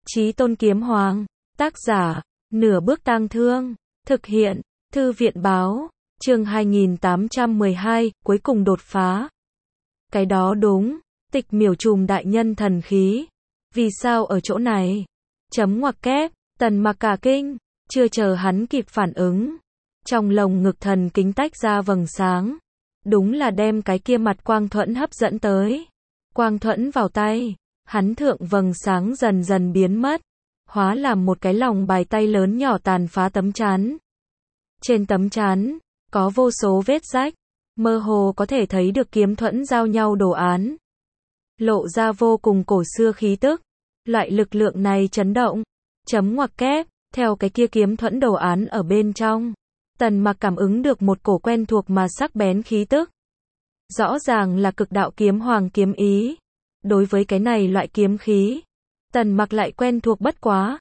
Chí Tôn Kiếm Hoàng, tác giả, Nửa Bước Tang Thương, thực hiện, Thư viện báo, chương 2812, cuối cùng đột phá. Cái đó đúng, Tịch Miểu trùm đại nhân thần khí. Vì sao ở chỗ này? Chấm ngoặc kép, Tần Mặc cả kinh, chưa chờ hắn kịp phản ứng. Trong lồng ngực thần kính tách ra vầng sáng. Đúng là đem cái kia mặt quang thuẫn hấp dẫn tới. Quang thuẫn vào tay, hắn thượng vầng sáng dần dần biến mất, hóa làm một cái lòng bài tay lớn nhỏ tàn phá tấm chắn. Trên tấm chắn, có vô số vết rách, mơ hồ có thể thấy được kiếm thuẫn giao nhau đồ án. Lộ ra vô cùng cổ xưa khí tức, loại lực lượng này chấn động. Chấm ngoặc kép, theo cái kia kiếm thuẫn đồ án ở bên trong. Tần Mặc cảm ứng được một cổ quen thuộc mà sắc bén khí tức. Rõ ràng là cực đạo kiếm hoàng kiếm ý. Đối với cái này loại kiếm khí, Tần Mặc lại quen thuộc bất quá.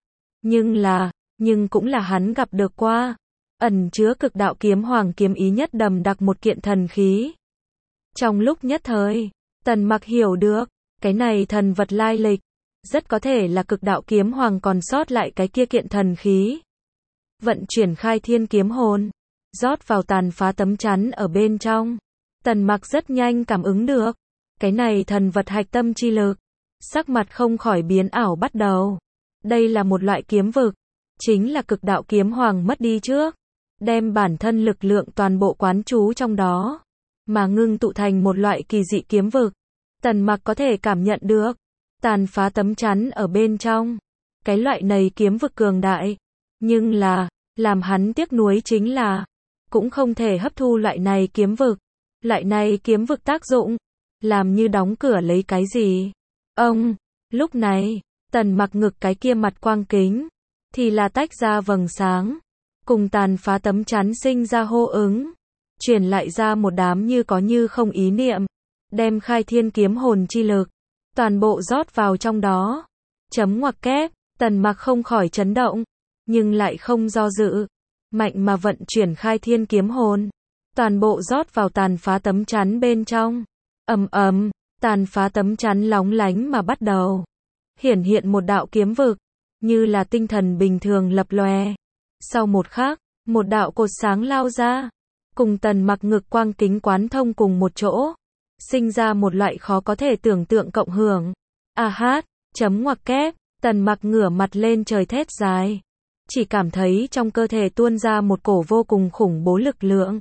Nhưng cũng là hắn gặp được qua. Ẩn chứa cực đạo kiếm hoàng kiếm ý nhất đậm đặc một kiện thần khí. Trong lúc nhất thời, Tần Mặc hiểu được, cái này thần vật lai lịch, rất có thể là cực đạo kiếm hoàng còn sót lại cái kia kiện thần khí. Vận chuyển khai thiên kiếm hồn, rót vào tàn phá tấm chắn ở bên trong. Tần Mặc rất nhanh cảm ứng được, cái này thần vật hạch tâm chi lực. Sắc mặt không khỏi biến ảo bắt đầu. Đây là một loại kiếm vực, chính là cực đạo kiếm hoàng mất đi trước, đem bản thân lực lượng toàn bộ quán trú trong đó, mà ngưng tụ thành một loại kỳ dị kiếm vực. Tần Mặc có thể cảm nhận được, tàn phá tấm chắn ở bên trong, cái loại này kiếm vực cường đại, nhưng là, làm hắn tiếc nuối chính là, cũng không thể hấp thu loại này kiếm vực. Loại này kiếm vực tác dụng, làm như đóng cửa lấy cái gì. Lúc này, Tần Mặc ngực cái kia mặt quang kính, thì là tách ra vầng sáng, cùng tàn phá tấm chắn sinh ra hô ứng, truyền lại ra một đám như có như không ý niệm, đem khai thiên kiếm hồn chi lực, toàn bộ rót vào trong đó. Chấm ngoặc kép, Tần Mặc không khỏi chấn động, nhưng lại không do dự, mạnh mà vận chuyển khai thiên kiếm hồn, toàn bộ rót vào tàn phá tấm chắn bên trong. Tàn phá tấm chắn lóng lánh mà bắt đầu hiển hiện một đạo kiếm vực, như là tinh thần bình thường lập lòe. Sau một khắc, một đạo cột sáng lao ra, cùng Tần Mặc ngực quang kính quán thông cùng một chỗ, sinh ra một loại khó có thể tưởng tượng cộng hưởng. Chấm ngoặc kép, Tần Mặc ngửa mặt lên trời thét dài, chỉ cảm thấy trong cơ thể tuôn ra một cổ vô cùng khủng bố lực lượng,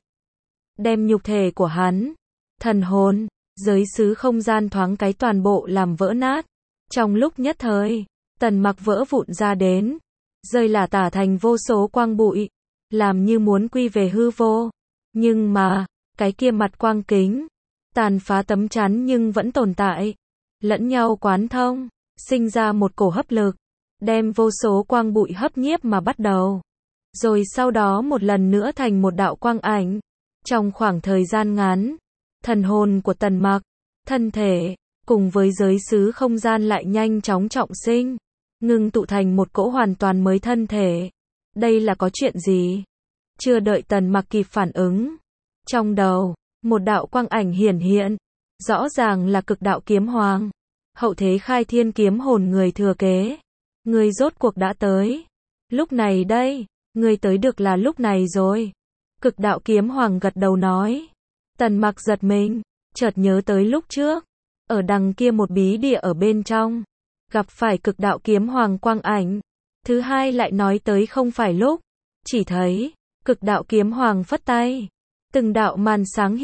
đem nhục thể của hắn, thần hồn, giới xứ không gian thoáng cái toàn bộ làm vỡ nát. Trong lúc nhất thời, Tần Mặc vỡ vụn ra đến, rơi lả tả thành vô số quang bụi, làm như muốn quy về hư vô. Nhưng mà, cái kia mặt quang kính, tàn phá tấm chắn nhưng vẫn tồn tại, lẫn nhau quán thông, sinh ra một cổ hấp lực, đem vô số quang bụi hấp nhiếp mà bắt đầu. Rồi sau đó một lần nữa thành một đạo quang ảnh. Trong khoảng thời gian ngắn, thần hồn của Tần Mặc, thân thể, cùng với giới xứ không gian lại nhanh chóng trọng sinh, ngưng tụ thành một cỗ hoàn toàn mới thân thể. Đây là có chuyện gì? Chưa đợi Tần Mặc kịp phản ứng, trong đầu, một đạo quang ảnh hiển hiện, rõ ràng là cực đạo kiếm hoàng, hậu thế khai thiên kiếm hồn người thừa kế. Người rốt cuộc đã tới. Lúc này đây, người tới được là lúc này rồi. Cực đạo kiếm hoàng gật đầu nói. Tần Mặc giật mình, chợt nhớ tới lúc trước, ở đằng kia một bí địa ở bên trong, gặp phải cực đạo kiếm hoàng quang ảnh. Thứ hai lại nói tới không phải lúc, chỉ thấy, cực đạo kiếm hoàng phất tay, từng đạo màn sáng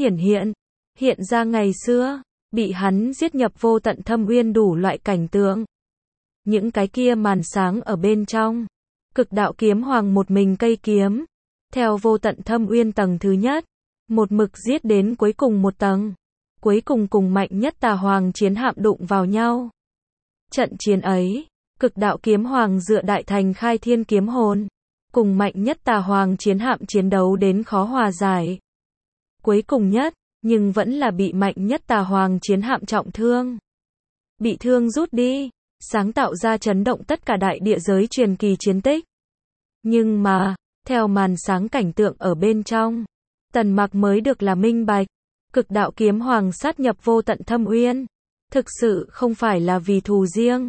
hiện ra ngày xưa, bị hắn giết nhập vô tận thâm uyên đủ loại cảnh tượng. Những cái kia màn sáng ở bên trong, cực đạo kiếm hoàng một mình cây kiếm, theo vô tận thâm uyên tầng thứ nhất, một mực giết đến cuối cùng một tầng, cuối cùng cùng mạnh nhất tà hoàng chiến hạm đụng vào nhau. Trận chiến ấy, cực đạo kiếm hoàng dựa đại thành khai thiên kiếm hồn, cùng mạnh nhất tà hoàng chiến hạm chiến đấu đến khó hòa giải. Cuối cùng nhất, nhưng vẫn là bị mạnh nhất tà hoàng chiến hạm trọng thương. Bị thương rút đi, sáng tạo ra chấn động tất cả đại địa giới truyền kỳ chiến tích. Nhưng mà, theo màn sáng cảnh tượng ở bên trong, Tần Mặc mới được là minh bạch, cực đạo kiếm hoàng sát nhập vô tận thâm uyên, thực sự không phải là vì thù riêng,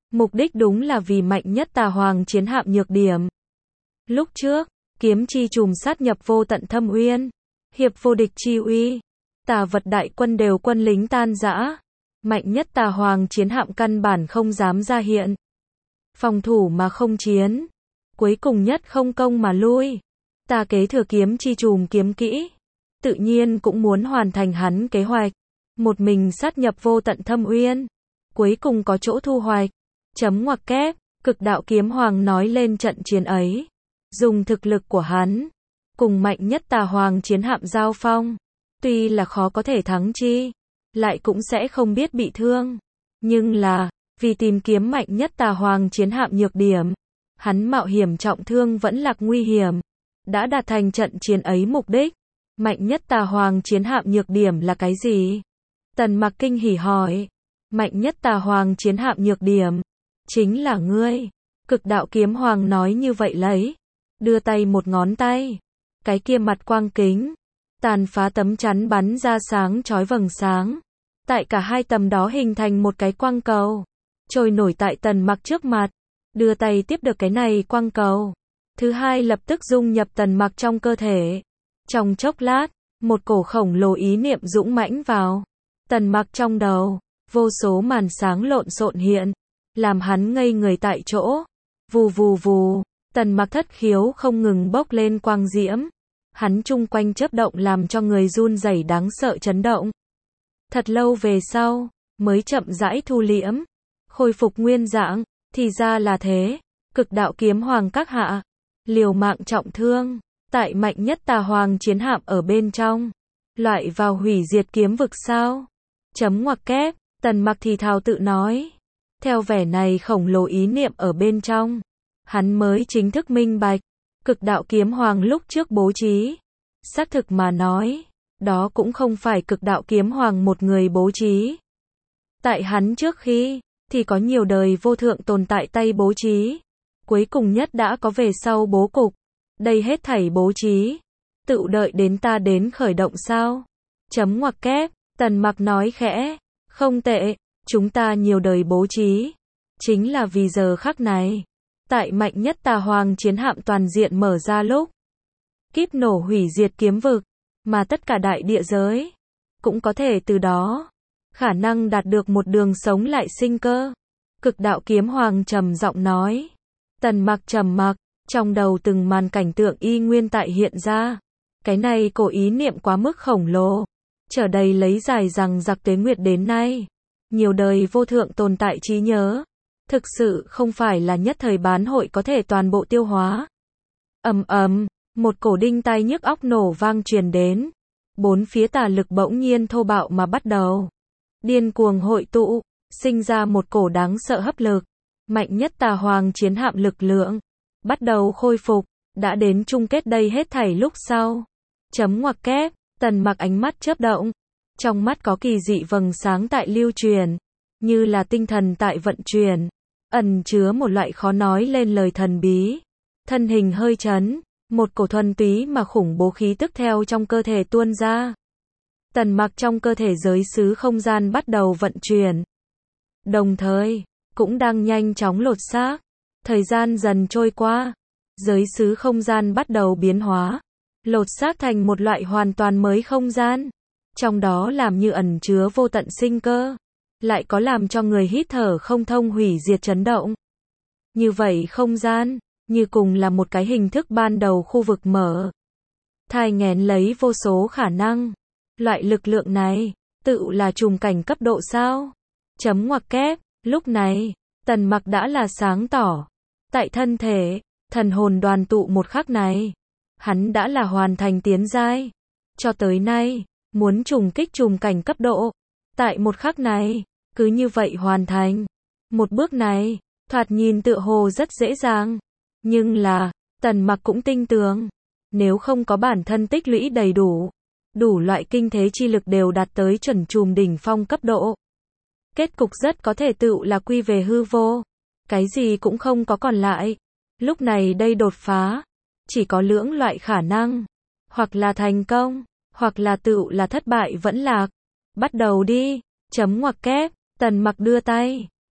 Mục đích đúng là vì mạnh nhất tà hoàng chiến hạm nhược điểm. Lúc trước, kiếm chi trùm sát nhập vô tận thâm uyên, hiệp vô địch chi uy, tà vật đại quân đều quân lính tan rã. Mạnh nhất tà hoàng chiến hạm căn bản không dám ra hiện. Phòng thủ mà không chiến. Cuối cùng nhất không công mà lui. Ta kế thừa kiếm chi trùm kiếm kỹ. Tự nhiên cũng muốn hoàn thành hắn kế hoạch. Một mình sát nhập vô tận thâm uyên. Cuối cùng có chỗ thu hoạch. Chấm ngoặc kép, cực đạo kiếm hoàng nói lên trận chiến ấy. Dùng thực lực của hắn. Cùng mạnh nhất tà hoàng chiến hạm giao phong. Tuy là khó có thể thắng chi. Lại cũng sẽ không biết bị thương. Nhưng là, vì tìm kiếm mạnh nhất tà hoàng chiến hạm nhược điểm. Hắn mạo hiểm trọng thương vẫn lạc nguy hiểm. Đã đạt thành trận chiến ấy mục đích. Mạnh nhất tà hoàng chiến hạm nhược điểm là cái gì? Tần Mặc kinh hỉ hỏi. Mạnh nhất tà hoàng chiến hạm nhược điểm. Chính là ngươi. Cực đạo kiếm hoàng nói như vậy lấy. Đưa tay một ngón tay. Cái kia mặt quang kính. Tàn phá tấm chắn bắn ra sáng chói vầng sáng. Tại cả hai tầm đó hình thành một cái quang cầu. Trôi nổi tại Tần Mặc trước mặt. Đưa tay tiếp được cái này quang cầu. Thứ hai lập tức dung nhập Tần Mặc trong cơ thể. Trong chốc lát, một cổ khổng lồ ý niệm dũng mãnh vào. Tần Mặc trong đầu, vô số màn sáng lộn xộn hiện. Làm hắn ngây người tại chỗ. Vù vù vù, Tần Mặc thất khiếu không ngừng bốc lên quang diễm. Hắn chung quanh chớp động làm cho người run rẩy đáng sợ chấn động. Thật lâu về sau, mới chậm rãi thu liễm. Khôi phục nguyên dạng, thì ra là thế. Cực đạo kiếm hoàng các hạ. Liều mạng trọng thương. Tại mạnh nhất tà hoàng chiến hạm ở bên trong. Loại vào hủy diệt kiếm vực sao? Chấm ngoặc kép, Tần Mặc thì thào tự nói. Theo vẻ này khổng lồ ý niệm ở bên trong. Hắn mới chính thức minh bạch. Cực đạo kiếm hoàng lúc trước bố trí. Xác thực mà nói. Đó cũng không phải cực đạo kiếm hoàng một người bố trí. Tại hắn trước khi, thì có nhiều đời vô thượng tồn tại tay bố trí. Cuối cùng nhất đã có về sau bố cục. Đây hết thảy bố trí. Tự đợi đến ta đến khởi động sao? Chấm ngoặc kép, Tần Mặc nói khẽ. Không tệ, chúng ta nhiều đời bố trí. Chính là vì giờ khắc này. Tại mạnh nhất tà hoàng chiến hạm toàn diện mở ra lúc. Kíp nổ hủy diệt kiếm vực. Mà tất cả đại địa giới. Cũng có thể từ đó. Khả năng đạt được một đường sống lại sinh cơ. Cực đạo kiếm hoàng trầm giọng nói. Tần Mặc trầm mặc. Trong đầu từng màn cảnh tượng y nguyên tại hiện ra. Cái này cổ ý niệm quá mức khổng lồ. Trở đầy lấy dài rằng giặc tuế nguyệt đến nay. Nhiều đời vô thượng tồn tại trí nhớ. Thực sự không phải là nhất thời bán hội có thể toàn bộ tiêu hóa. Ầm ầm, một cổ đinh tai nhức óc nổ vang truyền đến. Bốn phía tà lực bỗng nhiên thô bạo mà bắt đầu. Điên cuồng hội tụ, sinh ra một cổ đáng sợ hấp lực. Mạnh nhất tà hoàng chiến hạm lực lượng. Bắt đầu khôi phục, đã đến chung kết đây hết thảy lúc sau. Chấm ngoặc kép, Tần Mặc ánh mắt chớp động. Trong mắt có kỳ dị vầng sáng tại lưu truyền. Như là tinh thần tại vận chuyển. Ẩn chứa một loại khó nói lên lời thần bí. Thân hình hơi chấn. Một cổ thuần túy mà khủng bố khí tức theo trong cơ thể tuôn ra. Tần Mặc trong cơ thể giới xứ không gian bắt đầu vận chuyển. Đồng thời, cũng đang nhanh chóng lột xác. Thời gian dần trôi qua. Giới xứ không gian bắt đầu biến hóa. Lột xác thành một loại hoàn toàn mới không gian. Trong đó làm như ẩn chứa vô tận sinh cơ. Lại có làm cho người hít thở không thông hủy diệt chấn động. Như vậy không gian, như cùng là một cái hình thức ban đầu khu vực mở. Thai nghén lấy vô số khả năng. Loại lực lượng này, tự là trùng cảnh cấp độ sao? Chấm ngoặc kép, lúc này, Tần Mặc đã là sáng tỏ. Tại thân thể, thần hồn đoàn tụ một khắc này. Hắn đã là hoàn thành tiến giai. Cho tới nay, muốn trùng kích trùng cảnh cấp độ. Tại một khắc này, cứ như vậy hoàn thành. Một bước này, thoạt nhìn tựa hồ rất dễ dàng. Nhưng là, Tần Mặc cũng tin tưởng. Nếu không có bản thân tích lũy đầy đủ. Đủ loại kinh thế chi lực đều đạt tới chuẩn trùm đỉnh phong cấp độ. Kết cục rất có thể tự là quy về hư vô. Cái gì cũng không có còn lại. Lúc này đây đột phá. Chỉ có lưỡng loại khả năng. Hoặc là thành công. Hoặc là tự là thất bại vẫn lạc. Bắt đầu đi. Chấm ngoặc kép. Tần Mặc đưa tay.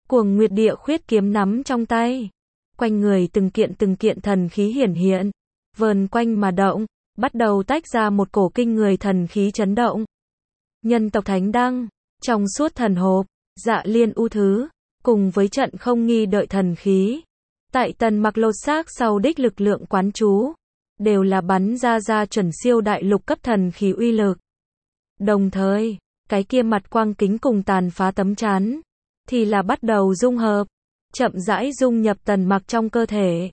Cuồng Nguyệt Địa Khuyết kiếm nắm trong tay. Quanh người từng kiện thần khí hiển hiện, vờn quanh mà động, bắt đầu tách ra một cổ kinh người thần khí chấn động. Nhân tộc Thánh Đăng, trong suốt thần hộp, Dạ Liên U Thứ, cùng với trận không nghi đợi thần khí. Tại Tần Mặc lột xác sau đích lực lượng quán chú, đều là bắn ra chuẩn siêu đại lục cấp thần khí uy lực. Đồng thời, cái kia mặt quang kính cùng tàn phá tấm chắn, thì là bắt đầu dung hợp, chậm rãi dung nhập Tần Mặc trong cơ thể.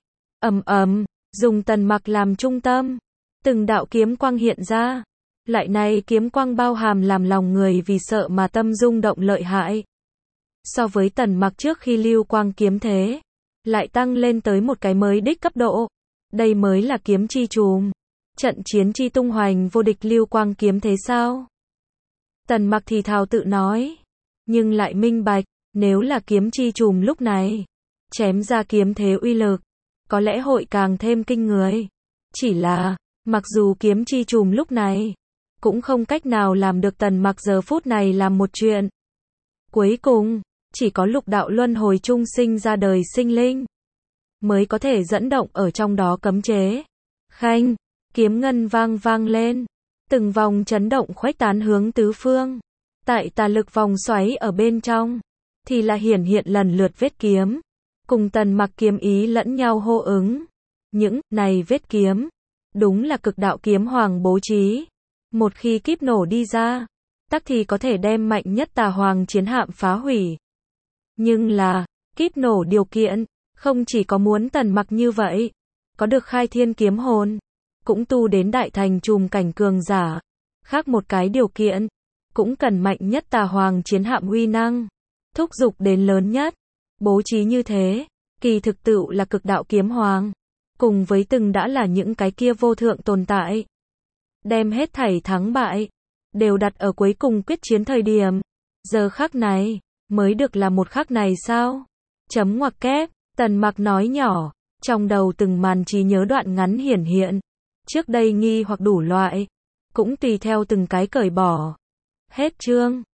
Dùng Tần Mặc làm trung tâm, từng đạo kiếm quang hiện ra. Lại này kiếm quang bao hàm làm lòng người vì sợ mà tâm rung động lợi hại. So với Tần Mặc trước khi lưu quang kiếm thế, lại tăng lên tới một cái mới đích cấp độ. Đây mới là kiếm chi trùm. Trận chiến chi tung hoành vô địch lưu quang kiếm thế sao? Tần Mặc thì thào tự nói. Nhưng lại minh bạch, nếu là kiếm chi trùm lúc này, chém ra kiếm thế uy lực, có lẽ hội càng thêm kinh người. Chỉ là, mặc dù kiếm chi trùm lúc này, cũng không cách nào làm được Tần Mặc giờ phút này làm một chuyện. Cuối cùng, chỉ có lục đạo luân hồi chung sinh ra đời sinh linh, mới có thể dẫn động ở trong đó cấm chế. Khanh, kiếm ngân vang lên, từng vòng chấn động khuếch tán hướng tứ phương. Tại tà lực vòng xoáy ở bên trong, thì là hiển hiện lần lượt vết kiếm, cùng Tần Mặc kiếm ý lẫn nhau hô ứng. Những này vết kiếm, đúng là cực đạo kiếm hoàng bố trí. Một khi kíp nổ đi ra, tắc thì có thể đem mạnh nhất tà hoàng chiến hạm phá hủy. Nhưng là, kíp nổ điều kiện, không chỉ có muốn Tần Mặc như vậy, có được khai thiên kiếm hồn, cũng tu đến đại thành trùm cảnh cường giả. Khác một cái điều kiện, cũng cần mạnh nhất tà hoàng chiến hạm uy năng, thúc giục đến lớn nhất. Bố trí như thế, kỳ thực tựu là cực đạo kiếm hoàng, cùng với từng đã là những cái kia vô thượng tồn tại. Đem hết thảy thắng bại, đều đặt ở cuối cùng quyết chiến thời điểm. Giờ khắc này, mới được là một khắc này sao? Chấm ngoặc kép, Tần Mặc nói nhỏ, trong đầu từng màn trí nhớ đoạn ngắn hiển hiện. Trước đây nghi hoặc đủ loại, cũng tùy theo từng cái cởi bỏ. Hết chương.